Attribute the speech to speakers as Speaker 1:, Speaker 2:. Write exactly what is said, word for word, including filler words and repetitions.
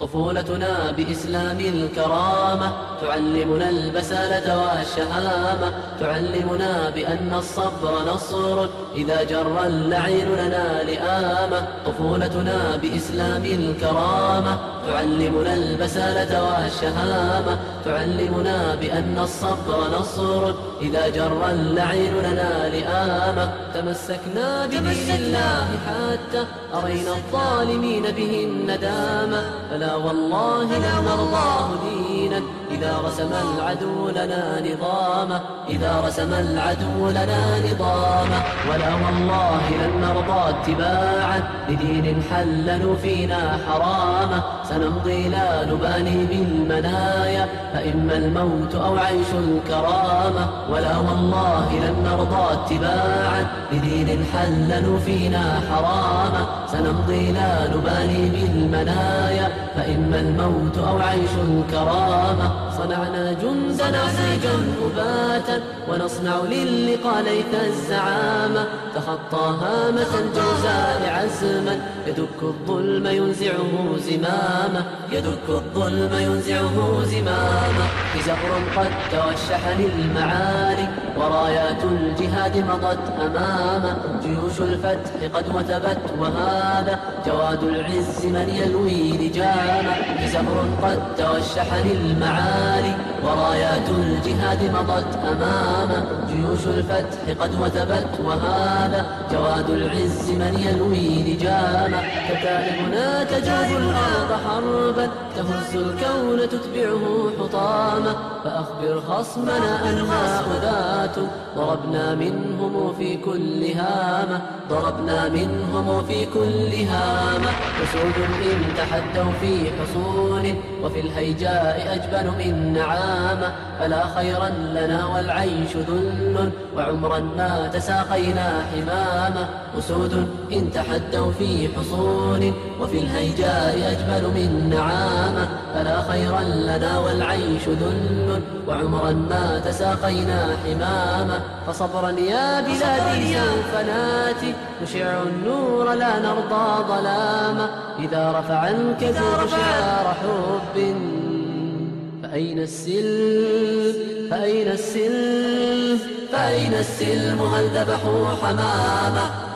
Speaker 1: طفولتنا بإسلام الكرامة تعلمنا البسالة والشهامة، تعلمنا بأن الصبر نصر إذا جر اللعين لنا لئامة. طفولتنا بإسلام الكرامة تعلمنا البسالة والشهامة، تعلمنا بأن الصبر نصر إذا جر اللعين لنا لئامة. تمسكنا بدين الله حتى أرينا الظالمين به الندامة، فلا والله لن نرضاه دينا إذا رسم العدو لنا نظامه، إذا رسم العدو لنا نظامه. ولا والله لن نرضى اتباعا لدين حللوا فينا حرامه، سنمضي لا نبالي بالمنايا فإما الموت أو عيش الكرامة. ولا والله لن نرضى اتباعا لدين حللوا فينا حرامه، سنمضي لا نبالي بالمنايا فإما الموت أو عيش الكرامة. صنعنا جندنا سيجا أباتا ونصنع للقاء ليث الزعامة، تخطى هامة الجوزاء عزما يدك الظلم ينزعه زمامه، يدك الظلم ينزعه زمامه. بزهر قد توشح للمعالي ورايات الجهاد مضت أمامه، جيوش الفتح قد وثبت وهذا جواد العز من يلوي لجامه. بزهر قد توشح للمعالي ورايات الجهاد مضت أمامه، جيوش الفتح قد وثبت وهذا جواد العز من يلوي لجامه. كتائبنا تجوب الأرض حربا تهز الكون تتبعه حطاما، فأخبر خصمنا أنها أذات ضربنا منهم في كل هامة، ضربنا منهم في كل هامة. أسود إن تحدوا في حصون وفي الهيجاء أجبن من نعامة، فلا خيرا لنا والعيش ذل وعمرا ما تساقينا حمامة. أسود إن تحدوا في حصون وفي الهيجاء أجبن من نعامة، فلا خيرا لنا والعيش ذل وعمرا ما تساقينا حمامة. فصبرا يا بلادي سوف ناتي نشع النور لا نرضى ظلاما، إذا رفع الكذب شعار حب فأين السلم، فأين السلم، فأين السلم هل ذبحوا حمامة.